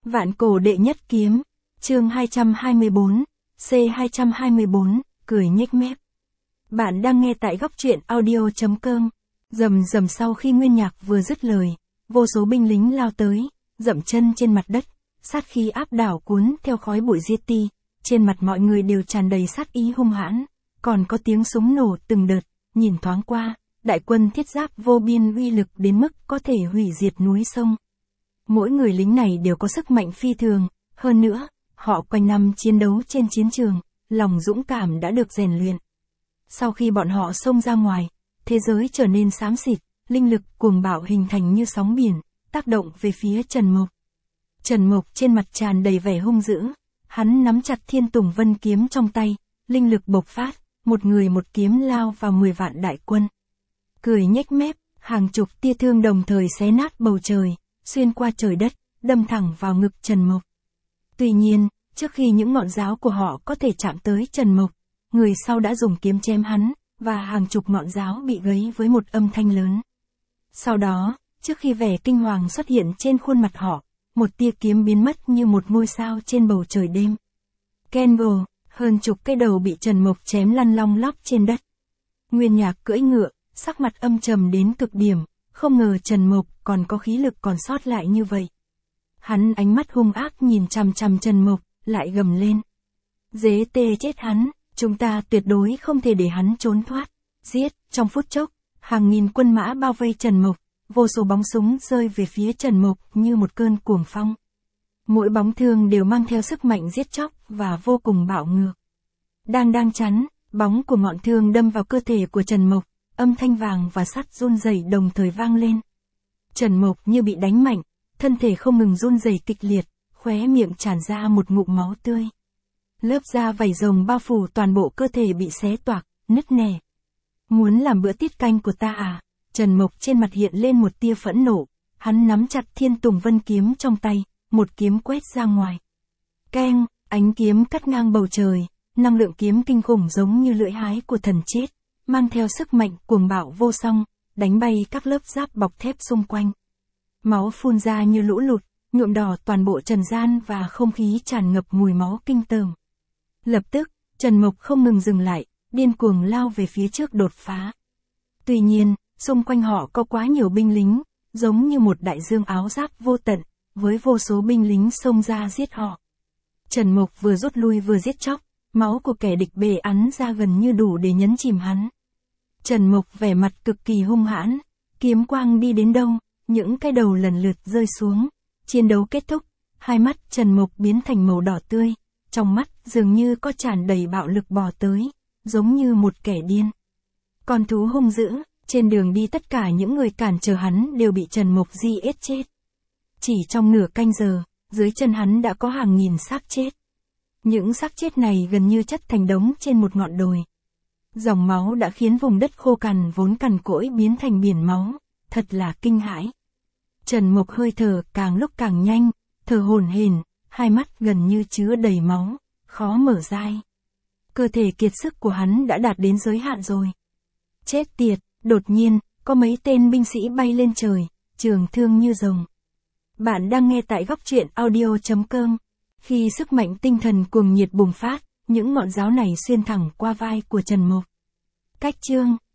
Vạn cổ đệ nhất kiếm, chương 224, C224, cười nhếch mép. Bạn đang nghe tại góc truyện audio.com. Rầm rầm sau khi Nguyên Nhạc vừa dứt lời, vô số binh lính lao tới, dậm chân trên mặt đất, sát khí áp đảo cuốn theo khói bụi diệt ti, trên mặt mọi người đều tràn đầy sát ý hung hãn, còn có tiếng súng nổ từng đợt, nhìn thoáng qua, đại quân thiết giáp vô biên uy lực đến mức có thể hủy diệt núi sông. Mỗi người lính này đều có sức mạnh phi thường, hơn nữa, họ quanh năm chiến đấu trên chiến trường, lòng dũng cảm đã được rèn luyện. Sau khi bọn họ xông ra ngoài, thế giới trở nên xám xịt, linh lực cuồng bạo hình thành như sóng biển, tác động về phía Trần Mộc. Trần Mộc trên mặt tràn đầy vẻ hung dữ, hắn nắm chặt Thiên Tùng Vân kiếm trong tay, linh lực bộc phát, một người một kiếm lao vào 10 vạn đại quân. Cười nhếch mép, hàng chục tia thương đồng thời xé nát bầu trời, xuyên qua trời đất, đâm thẳng vào ngực Trần Mộc. Tuy nhiên, trước khi những ngọn giáo của họ có thể chạm tới Trần Mộc, người sau đã dùng kiếm chém hắn, và hàng chục ngọn giáo bị gấy với một âm thanh lớn. Sau đó, trước khi vẻ kinh hoàng xuất hiện trên khuôn mặt họ, một tia kiếm biến mất như một ngôi sao trên bầu trời đêm. Kengo, hơn chục cái đầu bị Trần Mộc chém lăn long lóc trên đất. Nguyên Nhạc cưỡi ngựa, sắc mặt âm trầm đến cực điểm, không ngờ Trần Mộc còn có khí lực còn sót lại như vậy. Hắn ánh mắt hung ác nhìn chằm chằm Trần Mộc, lại gầm lên. Dế tê chết hắn, chúng ta tuyệt đối không thể để hắn trốn thoát. Giết, trong phút chốc, hàng nghìn quân mã bao vây Trần Mộc, vô số bóng súng rơi về phía Trần Mộc như một cơn cuồng phong. Mỗi bóng thương đều mang theo sức mạnh giết chóc và vô cùng bạo ngược. Đang chắn, bóng của ngọn thương đâm vào cơ thể của Trần Mộc, âm thanh vàng và sắt run rẩy đồng thời vang lên. Trần Mộc như bị đánh mạnh, thân thể không ngừng run rẩy kịch liệt, khóe miệng tràn ra một ngụm máu tươi. Lớp da vảy rồng bao phủ toàn bộ cơ thể bị xé toạc, nứt nẻ. Muốn làm bữa tiết canh của ta à? Trần Mộc trên mặt hiện lên một tia phẫn nộ, hắn nắm chặt Thiên Tùng Vân kiếm trong tay, một kiếm quét ra ngoài. Keng, ánh kiếm cắt ngang bầu trời, năng lượng kiếm kinh khủng giống như lưỡi hái của thần chết, mang theo sức mạnh cuồng bạo vô song, đánh bay các lớp giáp bọc thép xung quanh. Máu phun ra như lũ lụt, nhuộm đỏ toàn bộ trần gian và không khí tràn ngập mùi máu kinh tởm. Lập tức, Trần Mộc không ngừng dừng lại, điên cuồng lao về phía trước đột phá. Tuy nhiên, xung quanh họ có quá nhiều binh lính, giống như một đại dương áo giáp vô tận, với vô số binh lính xông ra giết họ. Trần Mộc vừa rút lui vừa giết chóc, máu của kẻ địch bề ắn ra gần như đủ để nhấn chìm hắn. Trần Mộc vẻ mặt cực kỳ hung hãn, kiếm quang đi đến đâu, những cái đầu lần lượt rơi xuống. Chiến đấu kết thúc, hai mắt Trần Mộc biến thành màu đỏ tươi, trong mắt dường như có tràn đầy bạo lực bò tới, giống như một kẻ điên. Con thú hung dữ, trên đường đi tất cả những người cản trở hắn đều bị Trần Mộc giết chết. Chỉ trong nửa canh giờ, dưới chân hắn đã có hàng nghìn xác chết. Những xác chết này gần như chất thành đống trên một ngọn đồi. Dòng máu đã khiến vùng đất khô cằn vốn cằn cỗi biến thành biển máu, thật là kinh hãi. Trần Mộc hơi thở càng lúc càng nhanh, thở hổn hển, hai mắt gần như chứa đầy máu, khó mở dai. Cơ thể kiệt sức của hắn đã đạt đến giới hạn rồi. Chết tiệt, đột nhiên, có mấy tên binh sĩ bay lên trời, trường thương như rồng. Bạn đang nghe tại góc truyện audio.com. Khi sức mạnh tinh thần cuồng nhiệt bùng phát, những ngọn giáo này xuyên thẳng qua vai của Trần Mộc. Cách chương